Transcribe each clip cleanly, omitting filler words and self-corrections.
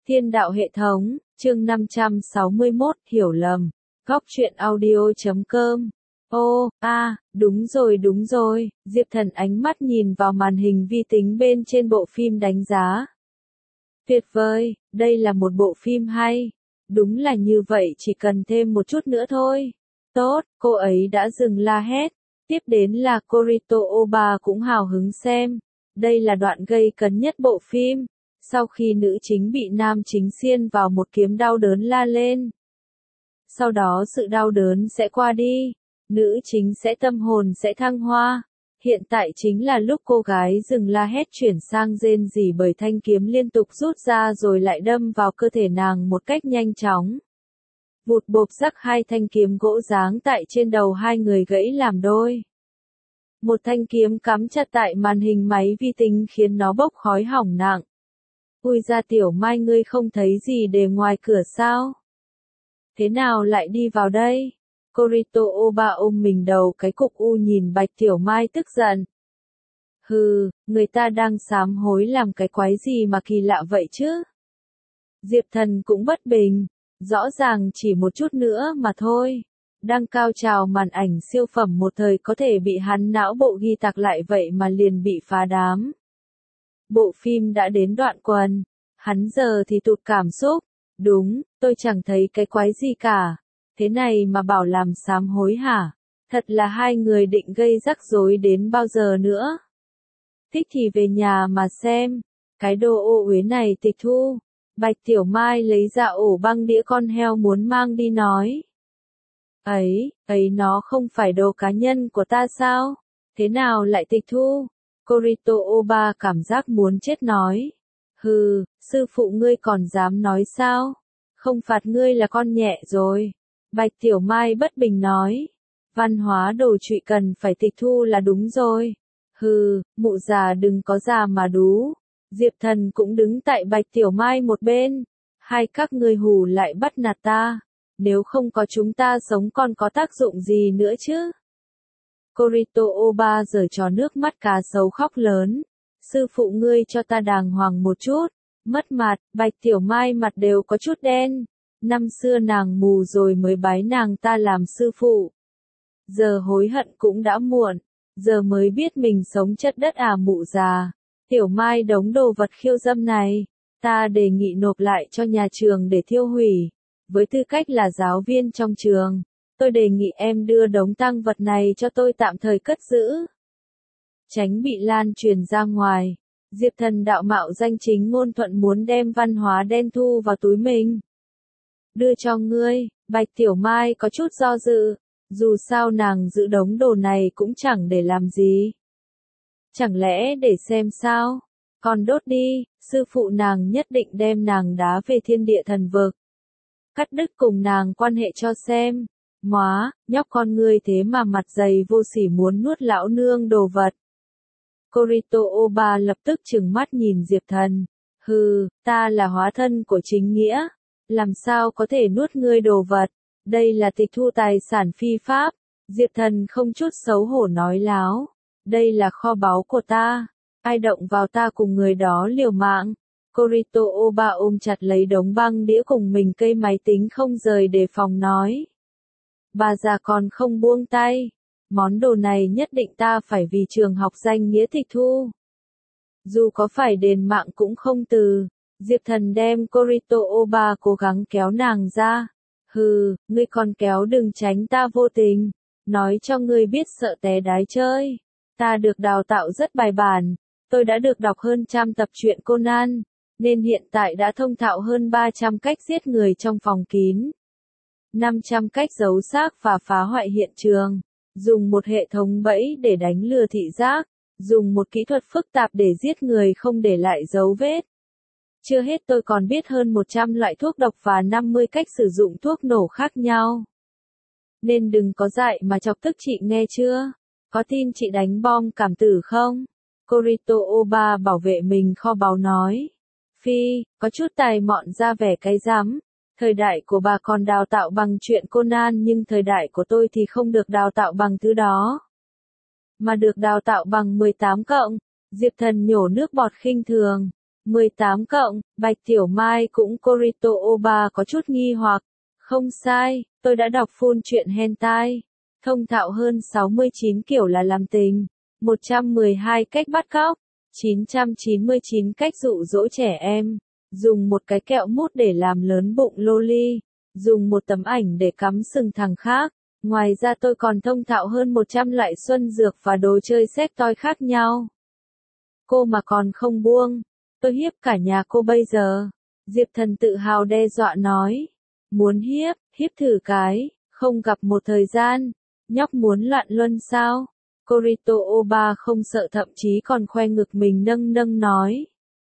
Thiên đạo hệ thống, chương 561, hiểu lầm. Góc truyện audio.com. Đúng rồi, Diệp Thần ánh mắt nhìn vào màn hình vi tính bên trên bộ phim đánh giá. Tuyệt vời, đây là một bộ phim hay. Đúng là như vậy, chỉ cần thêm một chút nữa thôi. Tốt, cô ấy đã dừng la hét. Tiếp đến là Kurito Oba cũng hào hứng xem. Đây là đoạn gây cấn nhất bộ phim. Sau khi nữ chính bị nam chính xiên vào một kiếm, đau đớn la lên. Sau đó sự đau đớn sẽ qua đi. Nữ chính sẽ tâm hồn sẽ thăng hoa. Hiện tại chính là lúc cô gái dừng la hét chuyển sang rên rỉ bởi thanh kiếm liên tục rút ra rồi lại đâm vào cơ thể nàng một cách nhanh chóng. Vụt bộp rắc, hai thanh kiếm gỗ giáng tại trên đầu hai người gãy làm đôi. Một thanh kiếm cắm chặt tại màn hình máy vi tính khiến nó bốc khói hỏng nặng. Ui ra Tiểu Mai, ngươi không thấy gì để ngoài cửa sao? Thế nào lại đi vào đây? Kurito Oba ôm mình đầu cái cục u nhìn Bạch Tiểu Mai tức giận. Hừ, người ta đang sám hối làm cái quái gì mà kỳ lạ vậy chứ? Diệp Thần cũng bất bình. Rõ ràng chỉ một chút nữa mà thôi. Đang cao trào màn ảnh siêu phẩm một thời có thể bị hắn não bộ ghi tạc lại, vậy mà liền bị phá đám. Bộ phim đã đến đoạn quần. Hắn giờ thì tụt cảm xúc. Đúng, tôi chẳng thấy cái quái gì cả. Thế này mà bảo làm sám hối hả? Thật là hai người định gây rắc rối đến bao giờ nữa? Thích thì về nhà mà xem. Cái đồ ô uế này tịch thu. Bạch Tiểu Mai lấy ra ổ băng đĩa con heo muốn mang đi nói. Ấy nó không phải đồ cá nhân của ta sao? Thế nào lại tịch thu? Kurito Oba cảm giác muốn chết nói. Hừ, sư phụ ngươi còn dám nói sao? Không phạt ngươi là con nhẹ rồi. Bạch Tiểu Mai bất bình nói. Văn hóa đồ trụy cần phải tịch thu là đúng rồi. Hừ, mụ già đừng có già mà đú. Diệp Thần cũng đứng tại Bạch Tiểu Mai một bên. Hai các ngươi hù lại bắt nạt ta. Nếu không có chúng ta sống còn có tác dụng gì nữa chứ? Kurito Oba giở trò nước mắt cá sấu khóc lớn. Sư phụ ngươi cho ta đàng hoàng một chút. Mất mặt, Bạch Tiểu Mai mặt đều có chút đen. Năm xưa nàng mù rồi mới bái nàng ta làm sư phụ. Giờ hối hận cũng đã muộn. Giờ mới biết mình sống chất đất mụ già. Tiểu Mai, đống đồ vật khiêu dâm này, ta đề nghị nộp lại cho nhà trường để thiêu hủy. Với tư cách là giáo viên trong trường, tôi đề nghị em đưa đống tang vật này cho tôi tạm thời cất giữ. Tránh bị lan truyền ra ngoài, Diệp Thần đạo mạo danh chính ngôn thuận muốn đem văn hóa đen thu vào túi mình. Đưa cho ngươi, Bạch Tiểu Mai có chút do dự, dù sao nàng giữ đống đồ này cũng chẳng để làm gì. Chẳng lẽ để xem sao? Còn đốt đi, sư phụ nàng nhất định đem nàng đá về thiên địa thần vực. Cắt đứt cùng nàng quan hệ cho xem. Móa, nhóc con ngươi thế mà mặt dày vô sỉ muốn nuốt lão nương đồ vật. Kurito Oba lập tức trừng mắt nhìn Diệp Thần. Hừ, ta là hóa thân của chính nghĩa. Làm sao có thể nuốt ngươi đồ vật? Đây là tịch thu tài sản phi pháp. Diệp Thần không chút xấu hổ nói láo. Đây là kho báu của ta. Ai động vào ta cùng người đó liều mạng. Kurito Oba ôm chặt lấy đống băng đĩa cùng mình cây máy tính không rời đề phòng nói. Bà già còn không buông tay. Món đồ này nhất định ta phải vì trường học danh nghĩa tịch thu. Dù có phải đền mạng cũng không từ. Diệp Thần đem Kurito Oba cố gắng kéo nàng ra. Hừ, ngươi còn kéo đừng tránh ta vô tình. Nói cho ngươi biết sợ té đái chơi. Ta được đào tạo rất bài bản. Tôi đã được đọc hơn 100 tập truyện Conan, nên hiện tại đã thông thạo hơn 300 cách giết người trong phòng kín. 500 cách giấu xác và phá hoại hiện trường. Dùng một hệ thống bẫy để đánh lừa thị giác. Dùng một kỹ thuật phức tạp để giết người không để lại dấu vết. Chưa hết, tôi còn biết hơn 100 loại thuốc độc và 50 cách sử dụng thuốc nổ khác nhau. Nên đừng có dại mà chọc tức chị nghe chưa? Có tin chị đánh bom cảm tử không? Kurito Oba bảo vệ mình kho báu nói. Phi, có chút tài mọn ra vẻ cái rắm. Thời đại của bà còn đào tạo bằng truyện Conan, nhưng thời đại của tôi thì không được đào tạo bằng thứ đó. Mà được đào tạo bằng 18 cộng. Diệp Thần nhổ nước bọt khinh thường. 18 cộng, Bạch Tiểu Mai cũng Kurito Oba có chút nghi hoặc. Không sai, tôi đã đọc full truyện hentai. Thông thạo hơn 69 kiểu là làm tình, 112 cách bắt cóc, 999 cách dụ dỗ trẻ em, dùng một cái kẹo mút để làm lớn bụng loli, dùng một tấm ảnh để cắm sừng thằng khác. Ngoài ra tôi còn thông thạo hơn 100 loại xuân dược và đồ chơi sex toy khác nhau. Cô mà còn không buông, tôi hiếp cả nhà cô bây giờ. Diệp Thần tự hào đe dọa nói. Muốn hiếp, hiếp thử cái, không gặp một thời gian. Nhóc muốn loạn luân sao? Kurito Oba không sợ thậm chí còn khoe ngực mình nâng nâng nói.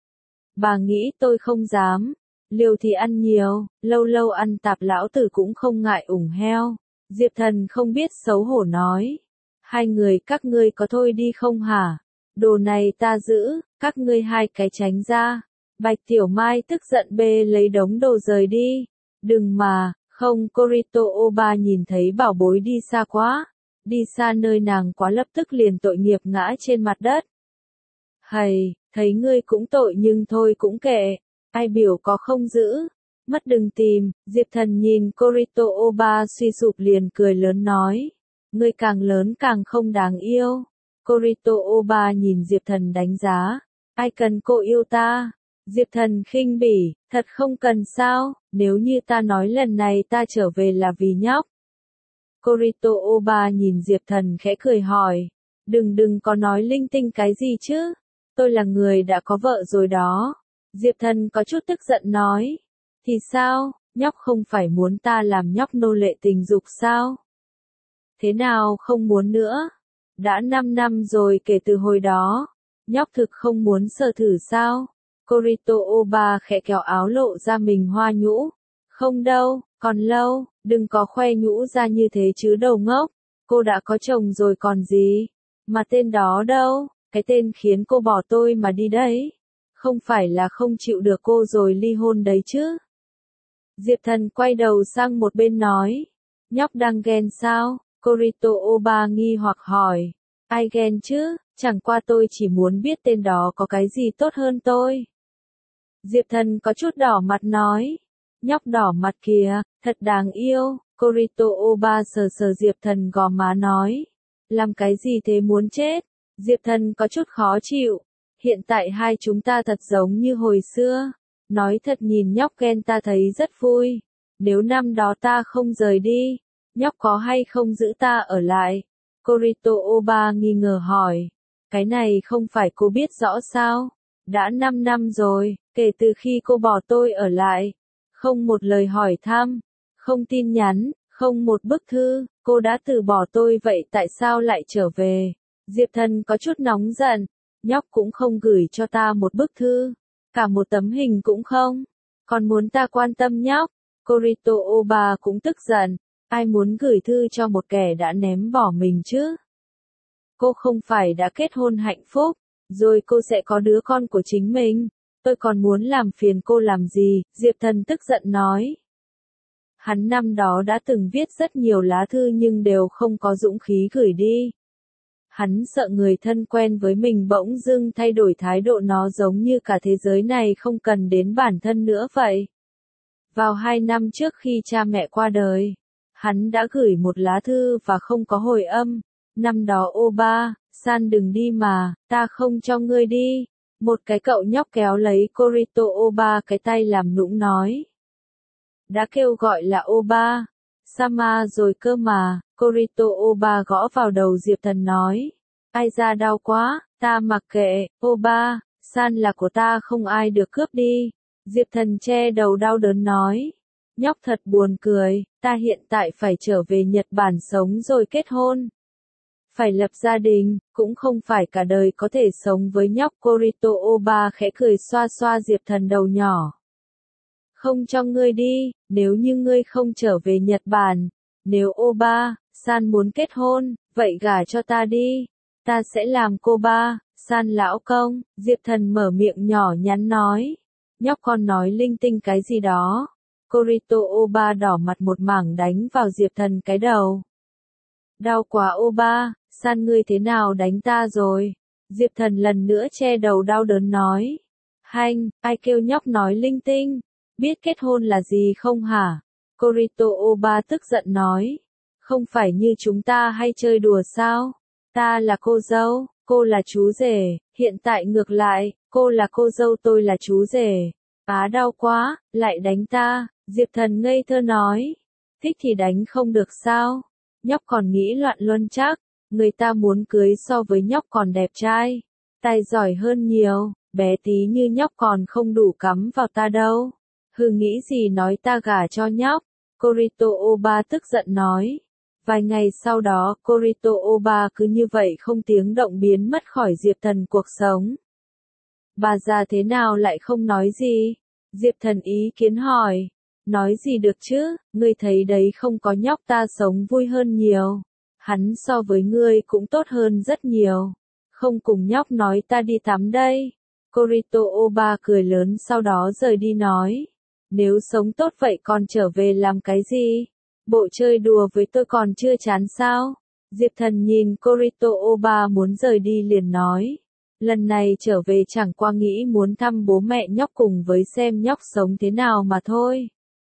Bà nghĩ tôi không dám. Liều thì ăn nhiều, lâu lâu ăn tạp lão tử cũng không ngại ủng heo. Diệp Thần không biết xấu hổ nói. Hai người các ngươi có thôi đi không hả? Đồ này ta giữ, các ngươi hai cái tránh ra. Bạch Tiểu Mai tức giận bê lấy đống đồ rời đi. Đừng mà, không Kurito Oba nhìn thấy bảo bối đi xa quá. Đi xa nơi nàng quá lập tức liền tội nghiệp ngã trên mặt đất. Hầy, thấy ngươi cũng tội nhưng thôi cũng kệ. Ai biểu có không giữ. Mất đừng tìm, Diệp Thần nhìn Kurito Oba suy sụp liền cười lớn nói. Ngươi càng lớn càng không đáng yêu. Kurito Oba nhìn Diệp Thần đánh giá. Ai cần cô yêu ta? Diệp Thần khinh bỉ, thật không cần sao, nếu như ta nói lần này ta trở về là vì nhóc. Kurito Oba nhìn Diệp Thần khẽ cười hỏi. Đừng có nói linh tinh cái gì chứ. Tôi là người đã có vợ rồi đó. Diệp Thần có chút tức giận nói. Thì sao, nhóc không phải muốn ta làm nhóc nô lệ tình dục sao? Thế nào không muốn nữa? Đã 5 năm rồi kể từ hồi đó. Nhóc thực không muốn sờ thử sao? Kurito Oba khẽ kéo áo lộ ra mình hoa nhũ. Không đâu, còn lâu, đừng có khoe nhũ ra như thế chứ đầu ngốc. Cô đã có chồng rồi còn gì? Mà tên đó đâu? Cái tên khiến cô bỏ tôi mà đi đấy. Không phải là không chịu được cô rồi ly hôn đấy chứ? Diệp Thần quay đầu sang một bên nói. Nhóc đang ghen sao? Kurito Oba nghi hoặc hỏi. Ai ghen chứ? Chẳng qua tôi chỉ muốn biết tên đó có cái gì tốt hơn tôi. Diệp Thần có chút đỏ mặt nói. Nhóc đỏ mặt kìa, thật đáng yêu. Kurito Oba sờ sờ Diệp Thần gò má nói. Làm cái gì thế muốn chết? Diệp Thần có chút khó chịu. Hiện tại hai chúng ta thật giống như hồi xưa. Nói thật nhìn nhóc ghen ta thấy rất vui. Nếu năm đó ta không rời đi, nhóc có hay không giữ ta ở lại? Kurito Oba nghi ngờ hỏi. Cái này không phải cô biết rõ sao? Đã 5 năm rồi, kể từ khi cô bỏ tôi ở lại. Không một lời hỏi thăm, không tin nhắn, không một bức thư, cô đã từ bỏ tôi vậy tại sao lại trở về? Diệp Thần có chút nóng giận. Nhóc cũng không gửi cho ta một bức thư. Cả một tấm hình cũng không. Còn muốn ta quan tâm nhóc. Kurito Oba cũng tức giận. Ai muốn gửi thư cho một kẻ đã ném bỏ mình chứ? Cô không phải đã kết hôn hạnh phúc, rồi cô sẽ có đứa con của chính mình. Tôi còn muốn làm phiền cô làm gì? Diệp Thần tức giận nói. Hắn năm đó đã từng viết rất nhiều lá thư nhưng đều không có dũng khí gửi đi. Hắn sợ người thân quen với mình bỗng dưng thay đổi thái độ, nó giống như cả thế giới này không cần đến bản thân nữa vậy. Vào 2 năm trước khi cha mẹ qua đời, hắn đã gửi một lá thư và không có hồi âm. Năm đó Oba, san đừng đi mà, ta không cho ngươi đi. Một cái cậu nhóc kéo lấy Kurito Oba cái tay làm nũng nói. Đã kêu gọi là Oba Sama rồi cơ mà. Kurito Oba gõ vào đầu Diệp Thần nói. Ai ra đau quá, ta mặc kệ, Oba san là của ta không ai được cướp đi. Diệp Thần che đầu đau đớn nói. Nhóc thật buồn cười, ta hiện tại phải trở về Nhật Bản sống rồi kết hôn. Phải lập gia đình, cũng không phải cả đời có thể sống với nhóc. Kurito Oba khẽ cười xoa xoa Diệp Thần đầu nhỏ. Không cho ngươi đi, nếu như ngươi không trở về Nhật Bản. Nếu Oba san muốn kết hôn, vậy gả cho ta đi. Ta sẽ làm cô ba san lão công. Diệp Thần mở miệng nhỏ nhắn nói. Nhóc con nói linh tinh cái gì đó. Kurito Oba đỏ mặt một mảng đánh vào Diệp Thần cái đầu. Đau quá Oba, san ngươi thế nào đánh ta rồi? Diệp Thần lần nữa che đầu đau đớn nói. Hanh, ai kêu nhóc nói linh tinh, biết kết hôn là gì không hả? Kurito Oba tức giận nói. Không phải như chúng ta hay chơi đùa sao? Ta là cô dâu, cô là chú rể, hiện tại ngược lại, cô là cô dâu tôi là chú rể. Á đau quá, lại đánh ta, Diệp Thần ngây thơ nói. Thích thì đánh không được sao? Nhóc còn nghĩ loạn luân chắc, người ta muốn cưới so với nhóc còn đẹp trai, tài giỏi hơn nhiều, bé tí như nhóc còn không đủ cắm vào ta đâu. Hừ nghĩ gì nói ta gả cho nhóc, Kurito Oba tức giận nói. Vài ngày sau đó, Kurito Oba cứ như vậy không tiếng động biến mất khỏi Diệp Thần cuộc sống. Bà già thế nào lại không nói gì? Diệp Thần ý kiến hỏi. Nói gì được chứ, ngươi thấy đấy không có nhóc ta sống vui hơn nhiều. Hắn so với ngươi cũng tốt hơn rất nhiều. Không cùng nhóc nói ta đi tắm đây. Kurito Oba cười lớn sau đó rời đi nói. Nếu sống tốt vậy còn trở về làm cái gì? Bộ chơi đùa với tôi còn chưa chán sao? Diệp Thần nhìn Kurito Oba muốn rời đi liền nói. Lần này trở về chẳng qua nghĩ muốn thăm bố mẹ nhóc cùng với xem nhóc sống thế nào mà thôi.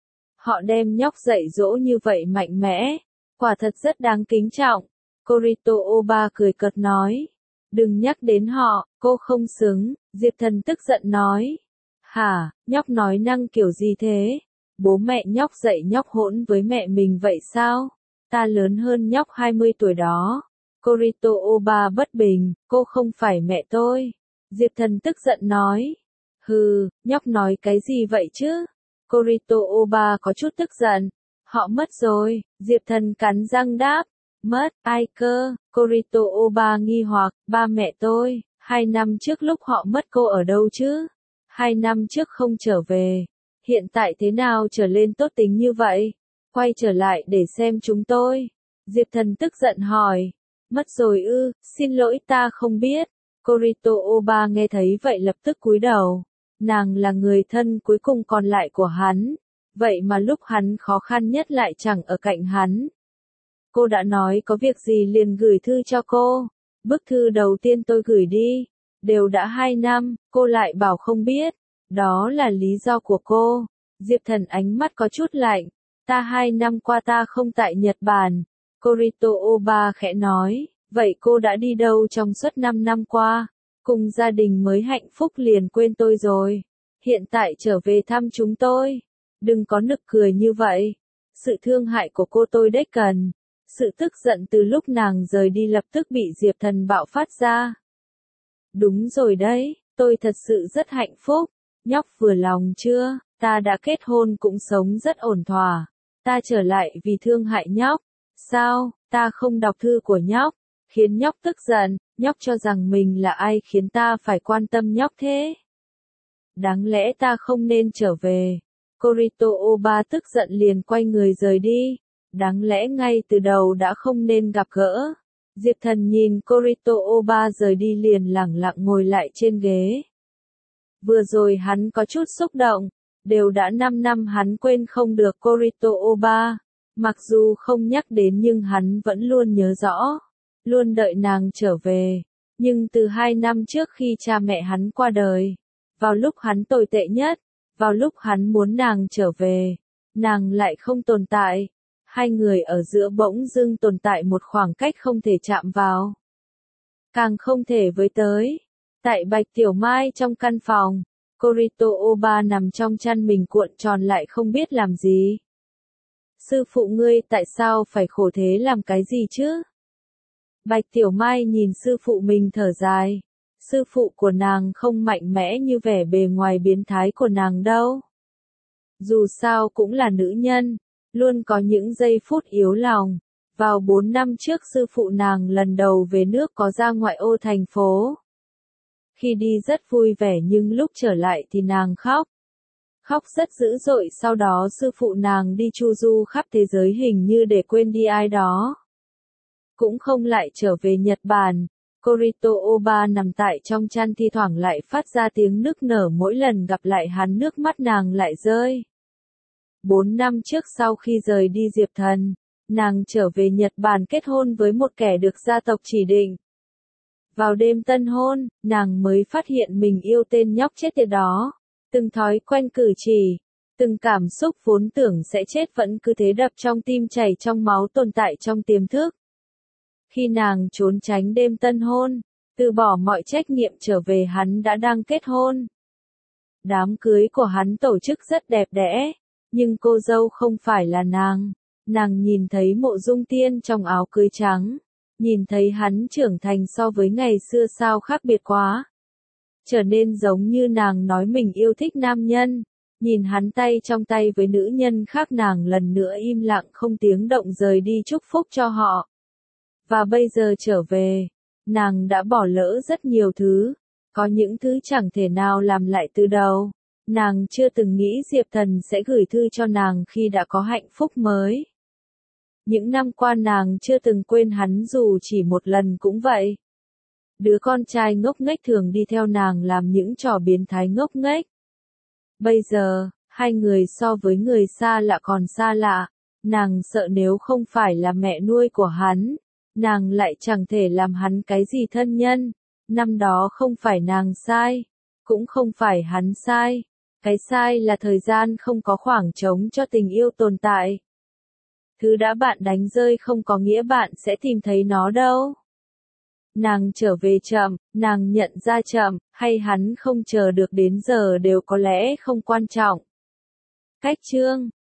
Họ đem nhóc dạy dỗ như vậy mạnh mẽ, quả thật rất đáng kính trọng. Kurito Oba cười cợt nói. Đừng nhắc đến họ, cô không xứng, Diệp Thần tức giận nói. Hả, nhóc nói năng kiểu gì thế? Bố mẹ nhóc dạy nhóc hỗn với mẹ mình vậy sao? Ta lớn hơn nhóc 20 tuổi đó. Kurito Oba bất bình, cô không phải mẹ tôi. Diệp Thần tức giận nói. Hừ, nhóc nói cái gì vậy chứ? Kurito Oba có chút tức giận. Họ mất rồi, Diệp Thần cắn răng đáp. Mất, ai cơ? Kurito Oba nghi hoặc, ba mẹ tôi, 2 năm trước lúc họ mất cô ở đâu chứ? 2 năm trước không trở về. Hiện tại thế nào trở lên tốt tính như vậy? Quay trở lại để xem chúng tôi. Diệp Thần tức giận hỏi. Mất rồi ư, xin lỗi ta không biết. Kurito Oba nghe thấy vậy lập tức cúi đầu. Nàng là người thân cuối cùng còn lại của hắn. Vậy mà lúc hắn khó khăn nhất lại chẳng ở cạnh hắn. Cô đã nói có việc gì liền gửi thư cho cô. Bức thư đầu tiên tôi gửi đi. Đều đã 2 năm, cô lại bảo không biết. Đó là lý do của cô. Diệp Thần ánh mắt có chút lạnh. Ta 2 năm qua ta không tại Nhật Bản. Kurito Oba khẽ nói. Vậy cô đã đi đâu trong suốt 5 năm qua? Cùng gia đình mới hạnh phúc liền quên tôi rồi. Hiện tại trở về thăm chúng tôi. Đừng có nực cười như vậy. Sự thương hại của cô tôi đếch cần. Sự tức giận từ lúc nàng rời đi lập tức bị Diệp Thần bạo phát ra. Đúng rồi đấy, tôi thật sự rất hạnh phúc. Nhóc vừa lòng chưa? Ta đã kết hôn cũng sống rất ổn thỏa. Ta trở lại vì thương hại nhóc. Sao, ta không đọc thư của nhóc? Khiến nhóc tức giận, nhóc cho rằng mình là ai khiến ta phải quan tâm nhóc thế? Đáng lẽ ta không nên trở về. Kurito Oba tức giận liền quay người rời đi. Đáng lẽ ngay từ đầu đã không nên gặp gỡ. Diệp Thần nhìn Kurito Oba rời đi liền lẳng lặng ngồi lại trên ghế. Vừa rồi hắn có chút xúc động. Đều đã 5 năm hắn quên không được Kurito Oba. Mặc dù không nhắc đến nhưng hắn vẫn luôn nhớ rõ. Luôn đợi nàng trở về. Nhưng từ 2 năm trước khi cha mẹ hắn qua đời. Vào lúc hắn tồi tệ nhất. Vào lúc hắn muốn nàng trở về. Nàng lại không tồn tại. Hai người ở giữa bỗng dưng tồn tại một khoảng cách không thể chạm vào. Càng không thể với tới. Tại Bạch Tiểu Mai trong căn phòng. Kurito Oba nằm trong chăn mình cuộn tròn lại không biết làm gì. Sư phụ ngươi tại sao phải khổ thế làm cái gì chứ? Bạch Tiểu Mai nhìn sư phụ mình thở dài. Sư phụ của nàng không mạnh mẽ như vẻ bề ngoài biến thái của nàng đâu. Dù sao cũng là nữ nhân, luôn có những giây phút yếu lòng. Vào 4 năm trước sư phụ nàng lần đầu về nước có ra ngoại ô thành phố. Khi đi rất vui vẻ nhưng lúc trở lại thì nàng khóc. Khóc rất dữ dội sau đó sư phụ nàng đi chu du khắp thế giới hình như để quên đi ai đó. Cũng không lại trở về Nhật Bản. Kurito Oba nằm tại trong chăn thi thoảng lại phát ra tiếng nức nở mỗi lần gặp lại hắn nước mắt nàng lại rơi. 4 năm trước sau khi rời đi Diệp Thần, nàng trở về Nhật Bản kết hôn với một kẻ được gia tộc chỉ định. Vào đêm tân hôn, nàng mới phát hiện mình yêu tên nhóc chết tiệt đó. Từng thói quen cử chỉ, từng cảm xúc vốn tưởng sẽ chết vẫn cứ thế đập trong tim chảy trong máu tồn tại trong tiềm thức. Khi nàng trốn tránh đêm tân hôn, từ bỏ mọi trách nhiệm trở về hắn đã đang kết hôn. Đám cưới của hắn tổ chức rất đẹp đẽ, nhưng cô dâu không phải là nàng. Nàng nhìn thấy Mộ Dung Tiên trong áo cưới trắng, nhìn thấy hắn trưởng thành so với ngày xưa sao khác biệt quá. Trở nên giống như nàng nói mình yêu thích nam nhân, nhìn hắn tay trong tay với nữ nhân khác nàng lần nữa im lặng không tiếng động rời đi chúc phúc cho họ. Và bây giờ trở về, nàng đã bỏ lỡ rất nhiều thứ, có những thứ chẳng thể nào làm lại từ đầu. Nàng chưa từng nghĩ Diệp Thần sẽ gửi thư cho nàng khi đã có hạnh phúc mới. Những năm qua nàng chưa từng quên hắn dù chỉ một lần cũng vậy. Đứa con trai ngốc nghếch thường đi theo nàng làm những trò biến thái ngốc nghếch. Bây giờ, hai người so với người xa lạ còn xa lạ, nàng sợ nếu không phải là mẹ nuôi của hắn, nàng lại chẳng thể làm hắn cái gì thân nhân. Năm đó không phải nàng sai, cũng không phải hắn sai. Cái sai là thời gian không có khoảng trống cho tình yêu tồn tại. Thứ đã bạn đánh rơi không có nghĩa bạn sẽ tìm thấy nó đâu. Nàng trở về chậm, nàng nhận ra chậm, hay hắn không chờ được đến giờ đều có lẽ không quan trọng. Cách chương